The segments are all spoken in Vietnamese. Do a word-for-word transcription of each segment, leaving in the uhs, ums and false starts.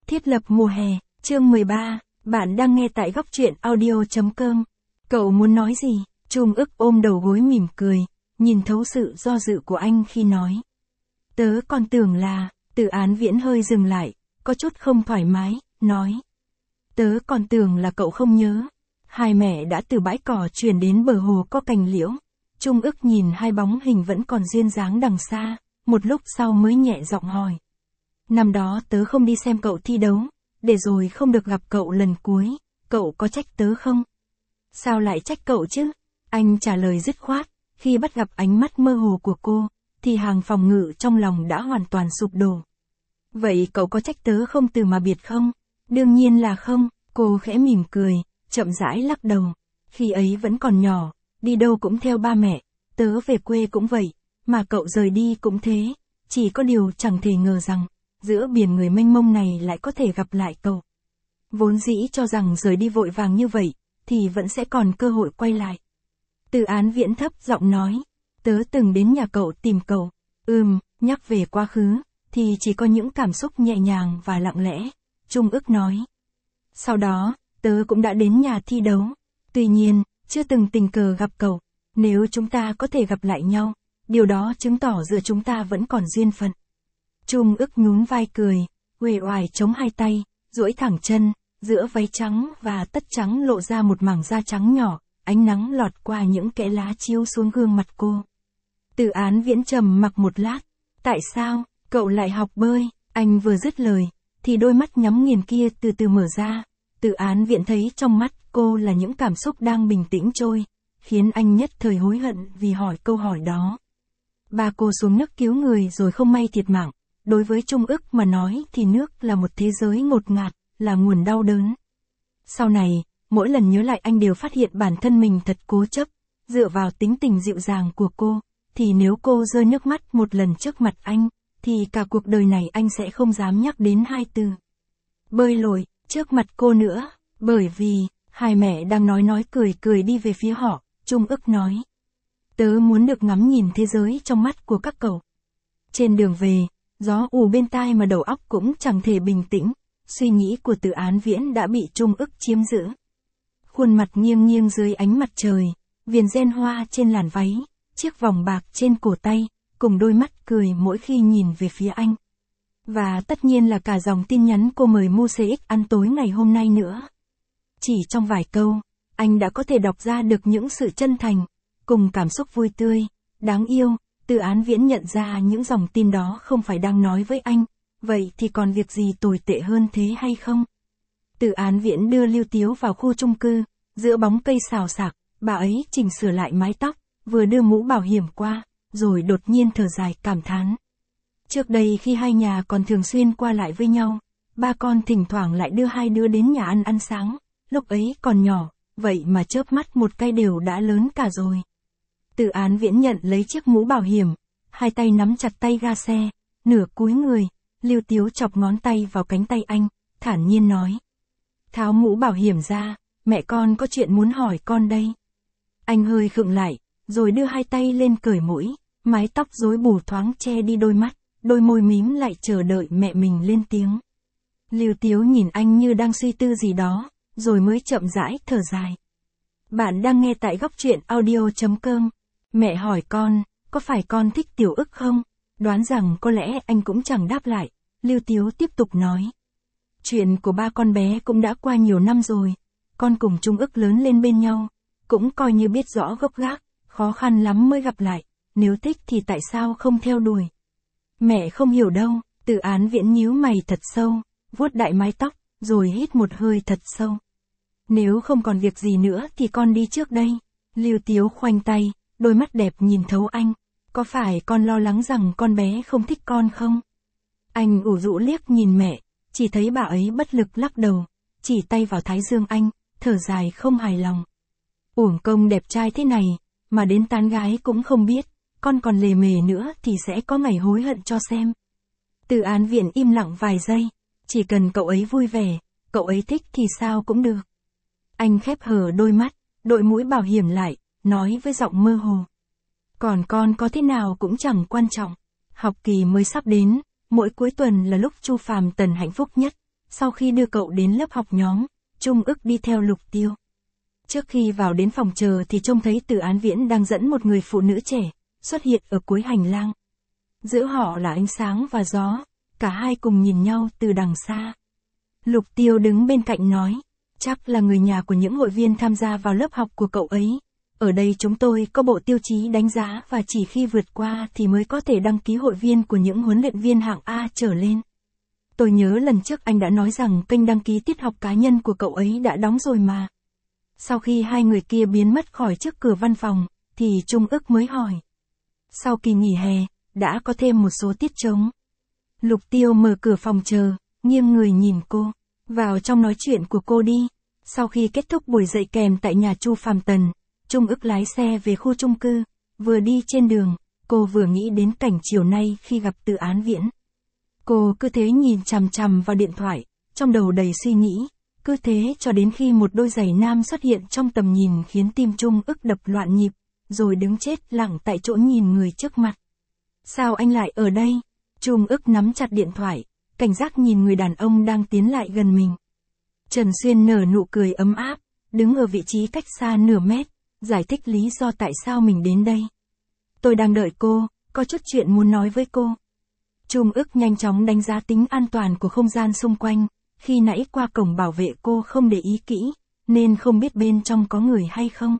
Thiết lập mùa hè, chương mười ba, bạn đang nghe tại góc truyện audio chấm com. Cậu muốn nói gì? Trung ức ôm đầu gối mỉm cười, nhìn thấu sự do dự của anh khi nói. Tớ còn tưởng là, Từ Án Viễn hơi dừng lại, có chút không thoải mái, nói. Tớ còn tưởng là cậu không nhớ. Hai mẹ đã từ bãi cỏ chuyển đến bờ hồ có cành liễu. Trung ức nhìn hai bóng hình vẫn còn duyên dáng đằng xa, một lúc sau mới nhẹ giọng hỏi. Năm đó tớ không đi xem cậu thi đấu, để rồi không được gặp cậu lần cuối, cậu có trách tớ không? Sao lại trách cậu chứ? Anh trả lời dứt khoát, khi bắt gặp ánh mắt mơ hồ của cô, thì hàng phòng ngự trong lòng đã hoàn toàn sụp đổ. Vậy cậu có trách tớ không từ mà biệt không? Đương nhiên là không, cô khẽ mỉm cười, chậm rãi lắc đầu. Khi ấy vẫn còn nhỏ, đi đâu cũng theo ba mẹ, tớ về quê cũng vậy, mà cậu rời đi cũng thế, chỉ có điều chẳng thể ngờ rằng, giữa biển người mênh mông này lại có thể gặp lại cậu. Vốn dĩ cho rằng rời đi vội vàng như vậy, thì vẫn sẽ còn cơ hội quay lại. Từ Án Viễn thấp giọng nói, tớ từng đến nhà cậu tìm cậu, ừm, nhắc về quá khứ, thì chỉ có những cảm xúc nhẹ nhàng và lặng lẽ, Trung ức nói. Sau đó, tớ cũng đã đến nhà thi đấu, tuy nhiên, chưa từng tình cờ gặp cậu, nếu chúng ta có thể gặp lại nhau, điều đó chứng tỏ giữa chúng ta vẫn còn duyên phận. Trung ức nhún vai cười, uể oải chống hai tay, duỗi thẳng chân, giữa váy trắng và tất trắng lộ ra một mảng da trắng nhỏ, ánh nắng lọt qua những kẽ lá chiếu xuống gương mặt cô. Từ Án Viễn trầm mặc một lát, tại sao, cậu lại học bơi? Anh vừa dứt lời, thì đôi mắt nhắm nghiền kia từ từ mở ra. Từ Án Viễn thấy trong mắt cô là những cảm xúc đang bình tĩnh trôi, khiến anh nhất thời hối hận vì hỏi câu hỏi đó. Ba cô xuống nước cứu người rồi không may thiệt mạng. Đối với Trung ức mà nói thì nước là một thế giới ngột ngạt, là nguồn đau đớn. Sau này, mỗi lần nhớ lại anh đều phát hiện bản thân mình thật cố chấp, dựa vào tính tình dịu dàng của cô, thì nếu cô rơi nước mắt một lần trước mặt anh, thì cả cuộc đời này anh sẽ không dám nhắc đến hai từ bơi lội trước mặt cô nữa, bởi vì, hai mẹ đang nói nói cười cười đi về phía họ, Trung ức nói. Tớ muốn được ngắm nhìn thế giới trong mắt của các cậu. Trên đường về, gió ù bên tai mà đầu óc cũng chẳng thể bình tĩnh, suy nghĩ của Từ Án Viễn đã bị Trung ức chiếm giữ. Khuôn mặt nghiêng nghiêng dưới ánh mặt trời, viền ren hoa trên làn váy, chiếc vòng bạc trên cổ tay, cùng đôi mắt cười mỗi khi nhìn về phía anh. Và tất nhiên là cả dòng tin nhắn cô mời Mu xê ích ăn tối ngày hôm nay nữa. Chỉ trong vài câu, anh đã có thể đọc ra được những sự chân thành, cùng cảm xúc vui tươi, đáng yêu. Từ Án Viễn nhận ra những dòng tin đó không phải đang nói với anh, vậy thì còn việc gì tồi tệ hơn thế hay không? Từ Án Viễn đưa Lưu Tiếu vào khu chung cư, giữa bóng cây xào xạc, bà ấy chỉnh sửa lại mái tóc, vừa đưa mũ bảo hiểm qua, rồi đột nhiên thở dài cảm thán. Trước đây khi hai nhà còn thường xuyên qua lại với nhau, ba con thỉnh thoảng lại đưa hai đứa đến nhà ăn ăn sáng, lúc ấy còn nhỏ, vậy mà chớp mắt một cái đều đã lớn cả rồi. Từ Án Viễn nhận lấy chiếc mũ bảo hiểm, hai tay nắm chặt tay ga xe, nửa cúi người, Lưu Tiếu chọc ngón tay vào cánh tay anh, thản nhiên nói. Tháo mũ bảo hiểm ra, mẹ con có chuyện muốn hỏi con đây. Anh hơi khựng lại, rồi đưa hai tay lên cởi mũi, mái tóc rối bù thoáng che đi đôi mắt, đôi môi mím lại chờ đợi mẹ mình lên tiếng. Lưu Tiếu nhìn anh như đang suy tư gì đó, rồi mới chậm rãi thở dài. Bạn đang nghe tại góc truyện audio chấm com. Mẹ hỏi con, có phải con thích Tiểu ức không? Đoán rằng có lẽ anh cũng chẳng đáp lại, Lưu Tiếu tiếp tục nói. Chuyện của ba con bé cũng đã qua nhiều năm rồi, con cùng Trung ức lớn lên bên nhau, cũng coi như biết rõ gốc gác, khó khăn lắm mới gặp lại, nếu thích thì tại sao không theo đuổi? Mẹ không hiểu đâu. Từ Án Viễn nhíu mày thật sâu, vuốt đại mái tóc, rồi hít một hơi thật sâu. Nếu không còn việc gì nữa thì con đi trước đây. Lưu Tiếu khoanh tay, đôi mắt đẹp nhìn thấu anh. Có phải con lo lắng rằng con bé không thích con không? Anh ủ rũ liếc nhìn mẹ, chỉ thấy bà ấy bất lực lắc đầu, chỉ tay vào thái dương anh, thở dài không hài lòng. Uổng công đẹp trai thế này, mà đến tán gái cũng không biết, con còn lề mề nữa thì sẽ có ngày hối hận cho xem. Từ Án Viễn im lặng vài giây, chỉ cần cậu ấy vui vẻ, cậu ấy thích thì sao cũng được. Anh khép hờ đôi mắt, đội mũi bảo hiểm lại, nói với giọng mơ hồ. Còn con có thế nào cũng chẳng quan trọng, học kỳ mới sắp đến, mỗi cuối tuần là lúc Chu Phàm Tần hạnh phúc nhất, sau khi đưa cậu đến lớp học nhóm, Trung ức đi theo Lục Tiêu. Trước khi vào đến phòng chờ thì trông thấy Từ Án Viễn đang dẫn một người phụ nữ trẻ, xuất hiện ở cuối hành lang. Giữa họ là ánh sáng và gió, cả hai cùng nhìn nhau từ đằng xa. Lục Tiêu đứng bên cạnh nói, chắc là người nhà của những hội viên tham gia vào lớp học của cậu ấy. Ở đây chúng tôi có bộ tiêu chí đánh giá và chỉ khi vượt qua thì mới có thể đăng ký hội viên của những huấn luyện viên hạng A trở lên. Tôi nhớ lần trước anh đã nói rằng kênh đăng ký tiết học cá nhân của cậu ấy đã đóng rồi mà. Sau khi hai người kia biến mất khỏi trước cửa văn phòng, thì Trung ức mới hỏi. Sau kỳ nghỉ hè, đã có thêm một số tiết trống. Lục Tiêu mở cửa phòng chờ, nghiêng người nhìn cô. Vào trong nói chuyện của cô đi. Sau khi kết thúc buổi dạy kèm tại nhà Chu Phàm Tần, Trung ức lái xe về khu chung cư. Vừa đi trên đường, cô vừa nghĩ đến cảnh chiều nay khi gặp Từ Án Viễn. Cô cứ thế nhìn chằm chằm vào điện thoại, trong đầu đầy suy nghĩ. Cứ thế cho đến khi một đôi giày nam xuất hiện trong tầm nhìn khiến tim Trung ức đập loạn nhịp, rồi đứng chết lặng tại chỗ nhìn người trước mặt. Sao anh lại ở đây? Trung ức nắm chặt điện thoại, cảnh giác nhìn người đàn ông đang tiến lại gần mình. Trần Xuyên nở nụ cười ấm áp, đứng ở vị trí cách xa nửa mét, giải thích lý do tại sao mình đến đây. Tôi đang đợi cô, có chút chuyện muốn nói với cô. Trung ức nhanh chóng đánh giá tính an toàn của không gian xung quanh, khi nãy qua cổng bảo vệ cô không để ý kỹ, nên không biết bên trong có người hay không.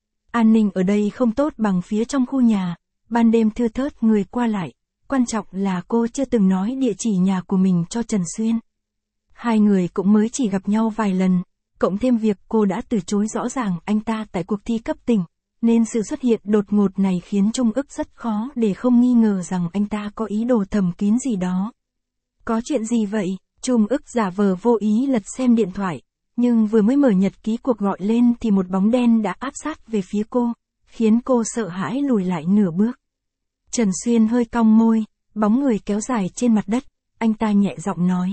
An ninh ở đây không tốt bằng phía trong khu nhà, ban đêm thưa thớt người qua lại, quan trọng là cô chưa từng nói địa chỉ nhà của mình cho Trần Xuyên. Hai người cũng mới chỉ gặp nhau vài lần, cộng thêm việc cô đã từ chối rõ ràng anh ta tại cuộc thi cấp tỉnh, nên sự xuất hiện đột ngột này khiến Trung ức rất khó để không nghi ngờ rằng anh ta có ý đồ thầm kín gì đó. Có chuyện gì vậy? Trung ức giả vờ vô ý lật xem điện thoại, nhưng vừa mới mở nhật ký cuộc gọi lên thì một bóng đen đã áp sát về phía cô, khiến cô sợ hãi lùi lại nửa bước. Trần Xuyên hơi cong môi, bóng người kéo dài trên mặt đất, anh ta nhẹ giọng nói.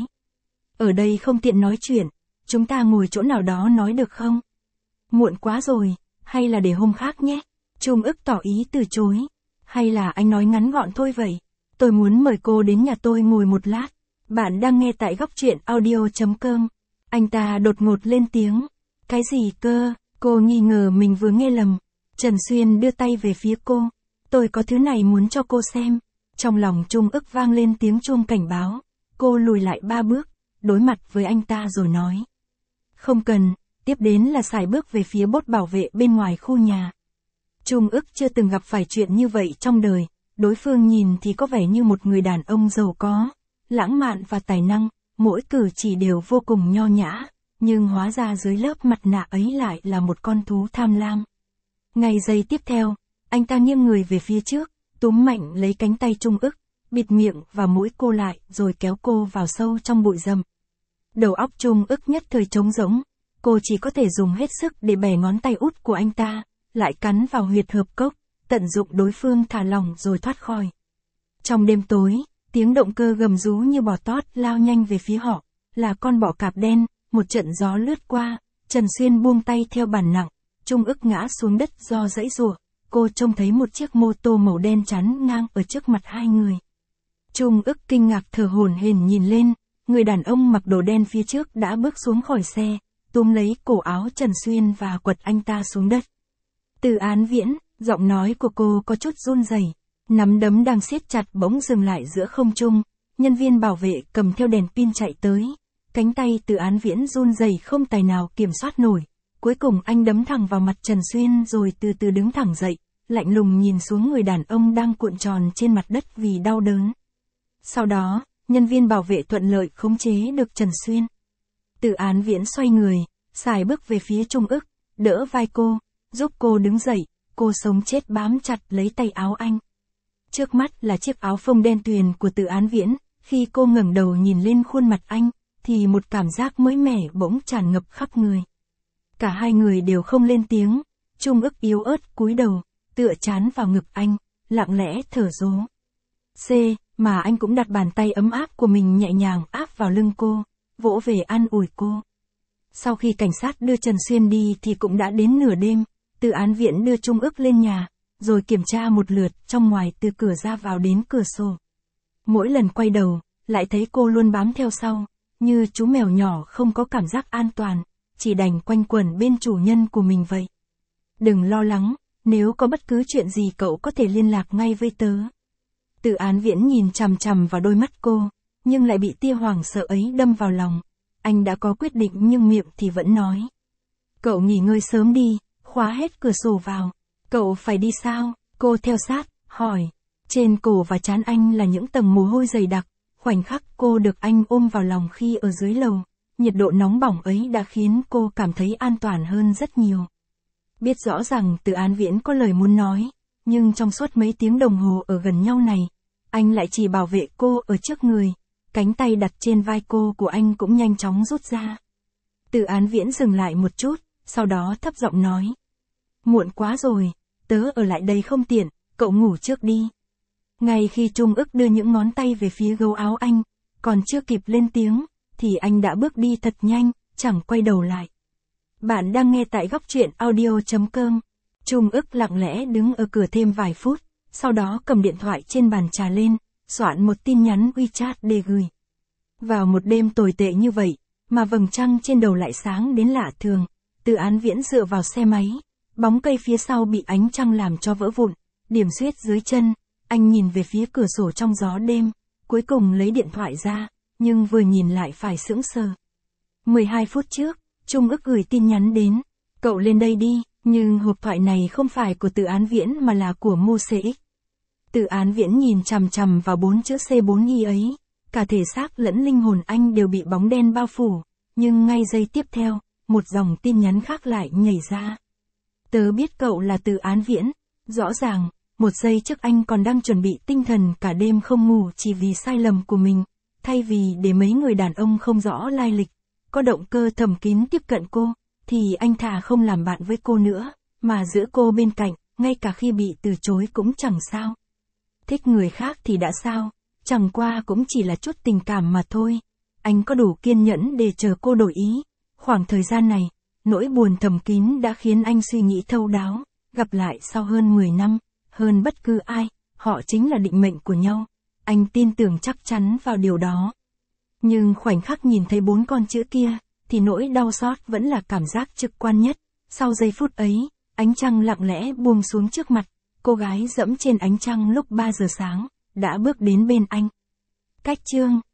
Ở đây không tiện nói chuyện, chúng ta ngồi chỗ nào đó nói được không? Muộn quá rồi, hay là để hôm khác nhé? Trung ức tỏ ý từ chối. Hay là anh nói ngắn gọn thôi vậy? Tôi muốn mời cô đến nhà tôi ngồi một lát. Bạn đang nghe tại góc truyện audio chấm com. Anh ta đột ngột lên tiếng. Cái gì cơ? Cô nghi ngờ mình vừa nghe lầm. Trần Xuyên đưa tay về phía cô. Tôi có thứ này muốn cho cô xem. Trong lòng Trung ức vang lên tiếng chuông cảnh báo. Cô lùi lại ba bước, đối mặt với anh ta rồi nói. Không cần, tiếp đến là sải bước về phía bốt bảo vệ bên ngoài khu nhà. Trung ức chưa từng gặp phải chuyện như vậy trong đời, đối phương nhìn thì có vẻ như một người đàn ông giàu có, lãng mạn và tài năng, mỗi cử chỉ đều vô cùng nho nhã, nhưng hóa ra dưới lớp mặt nạ ấy lại là một con thú tham lam. Ngay giây tiếp theo, anh ta nghiêng người về phía trước, túm mạnh lấy cánh tay Trung ức, bịt miệng và mũi cô lại rồi kéo cô vào sâu trong bụi rậm. Đầu óc Trung ức nhất thời trống rỗng, cô chỉ có thể dùng hết sức để bẻ ngón tay út của anh ta, lại cắn vào huyệt hợp cốc, tận dụng đối phương thả lỏng rồi thoát khỏi. Trong đêm tối, tiếng động cơ gầm rú như bò tót lao nhanh về phía họ, là con bọ cạp đen, một trận gió lướt qua, Trần Xuyên buông tay theo bản nặng, Trung ức ngã xuống đất do giãy giụa, cô trông thấy một chiếc mô tô màu đen chắn ngang ở trước mặt hai người. Trung ức kinh ngạc thở hổn hển nhìn lên, người đàn ông mặc đồ đen phía trước đã bước xuống khỏi xe, túm lấy cổ áo Trần Xuyên và quật anh ta xuống đất. Từ Án Viễn, giọng nói của cô có chút run rẩy, nắm đấm đang siết chặt bỗng dừng lại giữa không trung, nhân viên bảo vệ cầm theo đèn pin chạy tới, cánh tay Từ Án Viễn run rẩy không tài nào kiểm soát nổi, cuối cùng anh đấm thẳng vào mặt Trần Xuyên rồi từ từ đứng thẳng dậy, lạnh lùng nhìn xuống người đàn ông đang cuộn tròn trên mặt đất vì đau đớn. Sau đó, nhân viên bảo vệ thuận lợi khống chế được Trần Xuyên. Từ Án Viễn xoay người, sải bước về phía Trung ức, đỡ vai cô, giúp cô đứng dậy, cô sống chết bám chặt lấy tay áo anh. Trước mắt là chiếc áo phông đen tuyền của Từ Án Viễn, khi cô ngẩng đầu nhìn lên khuôn mặt anh, thì một cảm giác mới mẻ bỗng tràn ngập khắp người. Cả hai người đều không lên tiếng, Trung ức yếu ớt cúi đầu, tựa trán vào ngực anh, lặng lẽ thở dố. C, mà anh cũng đặt bàn tay ấm áp của mình nhẹ nhàng áp vào lưng cô, vỗ về an ủi cô. Sau khi cảnh sát đưa Trần Xuyên đi thì cũng đã đến nửa đêm, Từ Án Viễn đưa Trung ức lên nhà, rồi kiểm tra một lượt trong ngoài từ cửa ra vào đến cửa sổ. Mỗi lần quay đầu, lại thấy cô luôn bám theo sau, như chú mèo nhỏ không có cảm giác an toàn, chỉ đành quanh quẩn bên chủ nhân của mình vậy. Đừng lo lắng, nếu có bất cứ chuyện gì cậu có thể liên lạc ngay với tớ. Từ Án Viễn nhìn chằm chằm vào đôi mắt cô, nhưng lại bị tia hoảng sợ ấy đâm vào lòng. Anh đã có quyết định nhưng miệng thì vẫn nói. Cậu nghỉ ngơi sớm đi, khóa hết cửa sổ vào. Cậu phải đi sao? Cô theo sát, hỏi. Trên cổ và trán anh là những tầng mồ hôi dày đặc. Khoảnh khắc cô được anh ôm vào lòng khi ở dưới lầu, nhiệt độ nóng bỏng ấy đã khiến cô cảm thấy an toàn hơn rất nhiều. Biết rõ rằng Từ Án Viễn có lời muốn nói, nhưng trong suốt mấy tiếng đồng hồ ở gần nhau này, anh lại chỉ bảo vệ cô ở trước người, cánh tay đặt trên vai cô của anh cũng nhanh chóng rút ra. Từ Án Viễn dừng lại một chút, sau đó thấp giọng nói. Muộn quá rồi, tớ ở lại đây không tiện, cậu ngủ trước đi. Ngay khi Trung Ức đưa những ngón tay về phía gấu áo anh, còn chưa kịp lên tiếng, thì anh đã bước đi thật nhanh, chẳng quay đầu lại. Bạn đang nghe tại góc truyện audio chấm com. Trung Ức lặng lẽ đứng ở cửa thêm vài phút, sau đó cầm điện thoại trên bàn trà lên, soạn một tin nhắn WeChat để gửi. Vào một đêm tồi tệ như vậy, mà vầng trăng trên đầu lại sáng đến lạ thường, Từ Án Viễn dựa vào xe máy, bóng cây phía sau bị ánh trăng làm cho vỡ vụn, điểm xuyết dưới chân, anh nhìn về phía cửa sổ trong gió đêm, cuối cùng lấy điện thoại ra, nhưng vừa nhìn lại phải sững sờ. mười hai phút trước, Trung Ức gửi tin nhắn đến, cậu lên đây đi, nhưng hộp thoại này không phải của Từ Án Viễn mà là của Mô xê ích. Từ Án Viễn nhìn chằm chằm vào bốn chữ C bốn Y ấy, cả thể xác lẫn linh hồn anh đều bị bóng đen bao phủ, nhưng ngay giây tiếp theo, một dòng tin nhắn khác lại nhảy ra. Tớ biết cậu là Từ Án Viễn, rõ ràng, một giây trước anh còn đang chuẩn bị tinh thần cả đêm không ngủ chỉ vì sai lầm của mình, thay vì để mấy người đàn ông không rõ lai lịch, có động cơ thầm kín tiếp cận cô, thì anh thà không làm bạn với cô nữa, mà giữ cô bên cạnh, ngay cả khi bị từ chối cũng chẳng sao. Thích người khác thì đã sao, chẳng qua cũng chỉ là chút tình cảm mà thôi. Anh có đủ kiên nhẫn để chờ cô đổi ý. Khoảng thời gian này, nỗi buồn thầm kín đã khiến anh suy nghĩ thấu đáo, gặp lại sau hơn mười năm, hơn bất cứ ai, họ chính là định mệnh của nhau. Anh tin tưởng chắc chắn vào điều đó. Nhưng khoảnh khắc nhìn thấy bốn con chữ kia, thì nỗi đau xót vẫn là cảm giác trực quan nhất. Sau giây phút ấy, ánh trăng lặng lẽ buông xuống trước mặt, cô gái dẫm trên ánh trăng lúc ba giờ sáng, đã bước đến bên anh. Cách chương